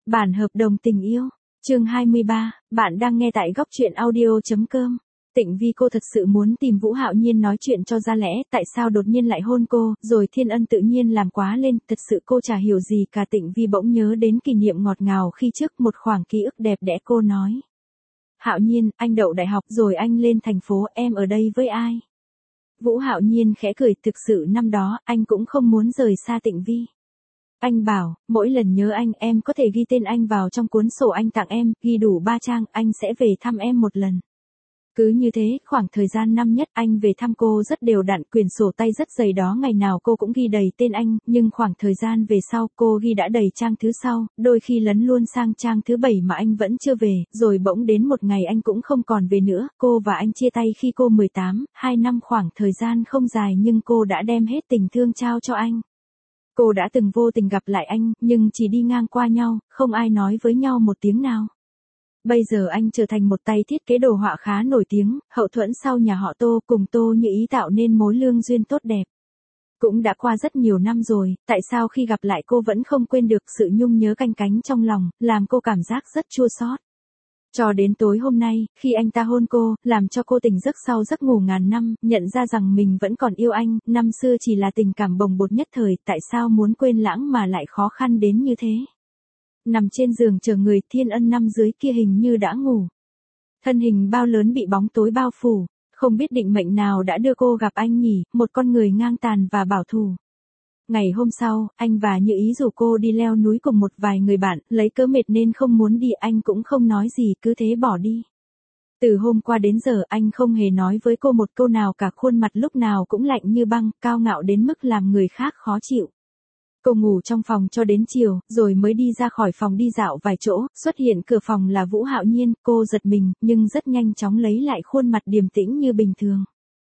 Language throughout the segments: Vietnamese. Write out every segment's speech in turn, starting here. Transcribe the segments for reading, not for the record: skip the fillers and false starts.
Bản hợp đồng tình yêu. Chương 23, bạn đang nghe tại góc truyện audio.com. Tịnh Vi cô thật sự muốn tìm Vũ Hạo Nhiên nói chuyện cho ra lẽ, tại sao đột nhiên lại hôn cô, rồi Thiên Ân tự nhiên làm quá lên, thật sự cô chả hiểu gì cả. Tịnh Vi bỗng nhớ đến kỷ niệm ngọt ngào khi trước, một khoảng ký ức đẹp đẽ. Cô nói: Hạo Nhiên, anh đậu đại học rồi anh lên thành phố, em ở đây với ai? Vũ Hạo Nhiên khẽ cười, thực sự năm đó, anh cũng không muốn rời xa Tịnh Vi. Anh bảo, mỗi lần nhớ anh, em có thể ghi tên anh vào trong cuốn sổ anh tặng em, ghi đủ 3 trang, anh sẽ về thăm em một lần. Cứ như thế, khoảng thời gian năm nhất anh về thăm cô rất đều đặn, quyển sổ tay rất dày đó, ngày nào cô cũng ghi đầy tên anh, nhưng khoảng thời gian về sau cô ghi đã đầy trang thứ sau, đôi khi lấn luôn sang trang thứ 7 mà anh vẫn chưa về, rồi bỗng đến một ngày anh cũng không còn về nữa. Cô và anh chia tay khi cô 18, 2 năm khoảng thời gian không dài nhưng cô đã đem hết tình thương trao cho anh. Cô đã từng vô tình gặp lại anh, nhưng chỉ đi ngang qua nhau, không ai nói với nhau một tiếng nào. Bây giờ anh trở thành một tay thiết kế đồ họa khá nổi tiếng, hậu thuẫn sau nhà họ Tô, cùng Tô Như Ý tạo nên mối lương duyên tốt đẹp. Cũng đã qua rất nhiều năm rồi, tại sao khi gặp lại cô vẫn không quên được sự nhung nhớ canh cánh trong lòng, làm cô cảm giác rất chua xót. Cho đến tối hôm nay, khi anh ta hôn cô, làm cho cô tỉnh giấc sau giấc ngủ ngàn năm, nhận ra rằng mình vẫn còn yêu anh, năm xưa chỉ là tình cảm bồng bột nhất thời, tại sao muốn quên lãng mà lại khó khăn đến như thế. Nằm trên giường chờ người, Thiên Ân nằm dưới kia hình như đã ngủ. Thân hình bao lớn bị bóng tối bao phủ, không biết định mệnh nào đã đưa cô gặp anh nhỉ, một con người ngang tàn và bảo thủ. Ngày hôm sau, anh và Như Ý rủ cô đi leo núi cùng một vài người bạn, lấy cớ mệt nên không muốn đi, anh cũng không nói gì, cứ thế bỏ đi. Từ hôm qua đến giờ anh không hề nói với cô một câu nào cả, khuôn mặt lúc nào cũng lạnh như băng, cao ngạo đến mức làm người khác khó chịu. Cô ngủ trong phòng cho đến chiều, rồi mới đi ra khỏi phòng đi dạo vài chỗ, xuất hiện cửa phòng là Vũ Hạo Nhiên, cô giật mình, nhưng rất nhanh chóng lấy lại khuôn mặt điềm tĩnh như bình thường.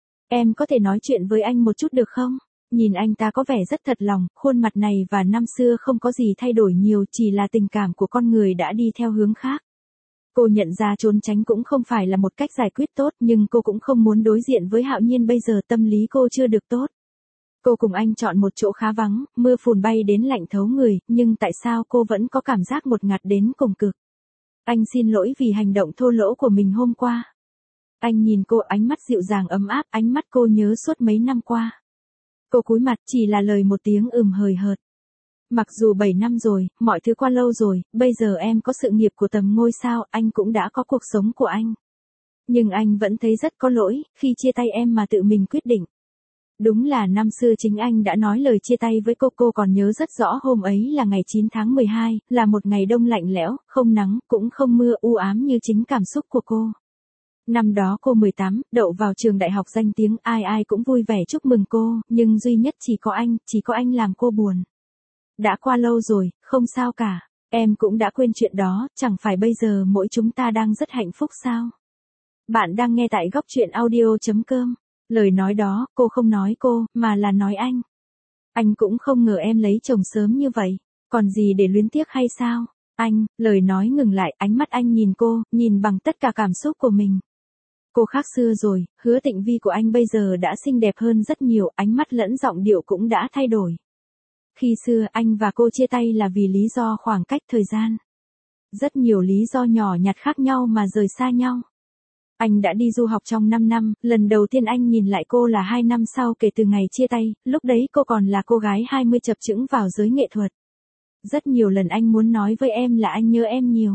Em có thể nói chuyện với anh một chút được không? Nhìn anh ta có vẻ rất thật lòng, khuôn mặt này và năm xưa không có gì thay đổi nhiều, chỉ là tình cảm của con người đã đi theo hướng khác. Cô nhận ra trốn tránh cũng không phải là một cách giải quyết tốt, nhưng cô cũng không muốn đối diện với Hạo Nhiên, bây giờ tâm lý cô chưa được tốt. Cô cùng anh chọn một chỗ khá vắng, mưa phùn bay đến lạnh thấu người, nhưng tại sao cô vẫn có cảm giác một ngạt đến cùng cực. Anh xin lỗi vì hành động thô lỗ của mình hôm qua. Anh nhìn cô, ánh mắt dịu dàng ấm áp, ánh mắt cô nhớ suốt mấy năm qua. Cô cúi mặt, chỉ là lời một tiếng hời hợt. Mặc dù 7 năm rồi, mọi thứ qua lâu rồi, bây giờ em có sự nghiệp của tầm ngôi sao, anh cũng đã có cuộc sống của anh. Nhưng anh vẫn thấy rất có lỗi, khi chia tay em mà tự mình quyết định. Đúng là năm xưa chính anh đã nói lời chia tay với cô còn nhớ rất rõ, hôm ấy là ngày 9 tháng 12, là một ngày đông lạnh lẽo, không nắng, cũng không mưa, u ám như chính cảm xúc của cô. Năm đó cô 18, đậu vào trường đại học danh tiếng, ai ai cũng vui vẻ chúc mừng cô, nhưng duy nhất chỉ có anh làm cô buồn. Đã qua lâu rồi, không sao cả, em cũng đã quên chuyện đó, chẳng phải bây giờ mỗi chúng ta đang rất hạnh phúc sao? Bạn đang nghe tại góc truyện audio.com. Lời nói đó, cô không nói cô, mà là nói anh. Anh cũng không ngờ em lấy chồng sớm như vậy, còn gì để luyến tiếc hay sao? Anh, lời nói ngừng lại, ánh mắt anh nhìn cô, nhìn bằng tất cả cảm xúc của mình. Cô khác xưa rồi, Hứa Tịnh Vi của anh bây giờ đã xinh đẹp hơn rất nhiều, ánh mắt lẫn giọng điệu cũng đã thay đổi. Khi xưa anh và cô chia tay là vì lý do khoảng cách thời gian. Rất nhiều lý do nhỏ nhặt khác nhau mà rời xa nhau. Anh đã đi du học trong 5 năm, lần đầu tiên anh nhìn lại cô là 2 năm sau kể từ ngày chia tay, lúc đấy cô còn là cô gái 20 chập chững vào giới nghệ thuật. Rất nhiều lần anh muốn nói với em là anh nhớ em nhiều.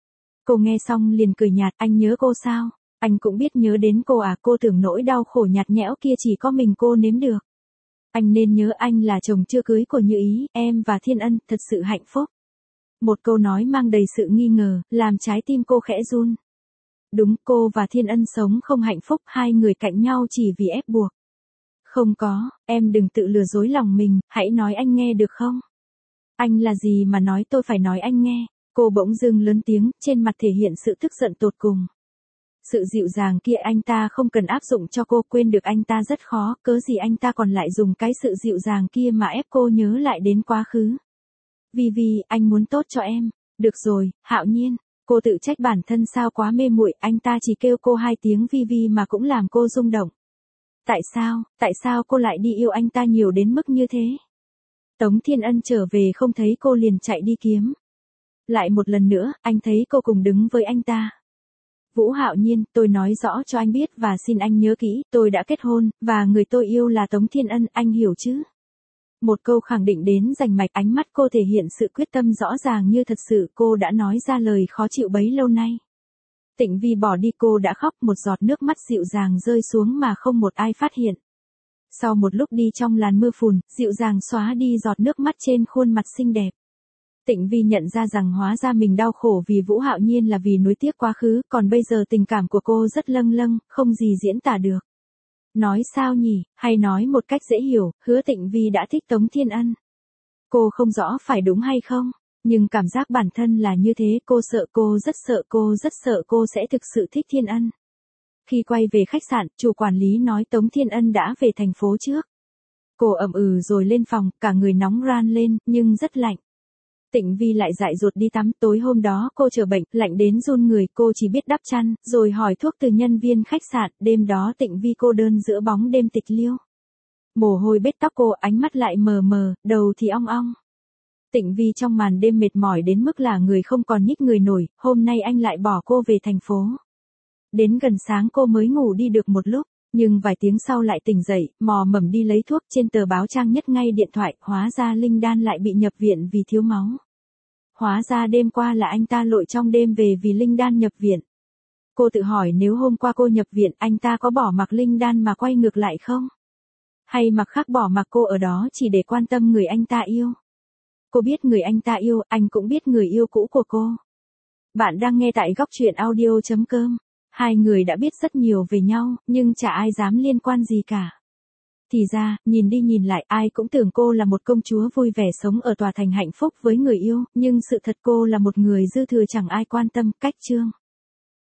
Cô nghe xong liền cười nhạt, anh nhớ cô sao? Anh cũng biết nhớ đến cô à, cô tưởng nỗi đau khổ nhạt nhẽo kia chỉ có mình cô nếm được. Anh nên nhớ anh là chồng chưa cưới của Như Ý, em và Thiên Ân thật sự hạnh phúc. Một câu nói mang đầy sự nghi ngờ, làm trái tim cô khẽ run. Đúng, cô và Thiên Ân sống không hạnh phúc, hai người cạnh nhau chỉ vì ép buộc. Không có, em đừng tự lừa dối lòng mình, hãy nói anh nghe được không? Anh là gì mà nói tôi phải nói anh nghe? Cô bỗng dưng lớn tiếng, trên mặt thể hiện sự tức giận tột cùng. Sự dịu dàng kia anh ta không cần áp dụng cho cô, quên được anh ta rất khó, cớ gì anh ta còn lại dùng cái sự dịu dàng kia mà ép cô nhớ lại đến quá khứ. Vi, anh muốn tốt cho em. Được rồi, Hạo Nhiên. Cô tự trách bản thân sao quá mê muội, anh ta chỉ kêu cô 2 tiếng Vi mà cũng làm cô rung động. Tại sao cô lại đi yêu anh ta nhiều đến mức như thế? Tống Thiên Ân trở về không thấy cô liền chạy đi kiếm. Lại một lần nữa, anh thấy cô cùng đứng với anh ta. Vũ Hạo Nhiên, tôi nói rõ cho anh biết và xin anh nhớ kỹ, tôi đã kết hôn, và người tôi yêu là Tống Thiên Ân, anh hiểu chứ? Một câu khẳng định đến rành mạch, ánh mắt cô thể hiện sự quyết tâm rõ ràng như thật sự cô đã nói ra lời khó chịu bấy lâu nay. Tịnh Vi bỏ đi, cô đã khóc, một giọt nước mắt dịu dàng rơi xuống mà không một ai phát hiện. Sau một lúc đi trong làn mưa phùn, dịu dàng xóa đi giọt nước mắt trên khuôn mặt xinh đẹp. Tịnh Vi nhận ra rằng hóa ra mình đau khổ vì Vũ Hạo Nhiên là vì nuối tiếc quá khứ, còn bây giờ tình cảm của cô rất lâng lâng, không gì diễn tả được. Nói sao nhỉ, hay nói một cách dễ hiểu, Hứa Tịnh Vi đã thích Tống Thiên Ân. Cô không rõ phải đúng hay không, nhưng cảm giác bản thân là như thế, cô rất sợ cô sẽ thực sự thích Thiên Ân. Khi quay về khách sạn, chủ quản lý nói Tống Thiên Ân đã về thành phố trước. Cô ậm ừ rồi lên phòng, cả người nóng ran lên, nhưng rất lạnh. Tịnh Vi lại dại dột đi tắm, tối hôm đó cô chờ bệnh, lạnh đến run người, cô chỉ biết đắp chăn, rồi hỏi thuốc từ nhân viên khách sạn, đêm đó Tịnh Vi cô đơn giữa bóng đêm tịch liêu. Mồ hôi bết tóc cô, ánh mắt lại mờ mờ, đầu thì ong ong. Tịnh Vi trong màn đêm mệt mỏi đến mức là người không còn nhích người nổi, hôm nay anh lại bỏ cô về thành phố. Đến gần sáng cô mới ngủ đi được một lúc, nhưng vài tiếng sau lại tỉnh dậy, mò mẫm đi lấy thuốc, trên tờ báo trang nhất ngay điện thoại, hóa ra Linh Đan lại bị nhập viện vì thiếu máu. Hóa ra đêm qua là anh ta lội trong đêm về vì Linh Đan nhập viện. Cô tự hỏi nếu hôm qua cô nhập viện, anh ta có bỏ mặc Linh Đan mà quay ngược lại không? Hay mặc khác bỏ mặc cô ở đó chỉ để quan tâm người anh ta yêu? Cô biết người anh ta yêu, anh cũng biết người yêu cũ của cô. Bạn đang nghe tại góc truyện audio.com. Hai người đã biết rất nhiều về nhau, nhưng chả ai dám liên quan gì cả. Thì ra, nhìn đi nhìn lại, ai cũng tưởng cô là một công chúa vui vẻ sống ở tòa thành hạnh phúc với người yêu, nhưng sự thật cô là một người dư thừa chẳng ai quan tâm, cách chương.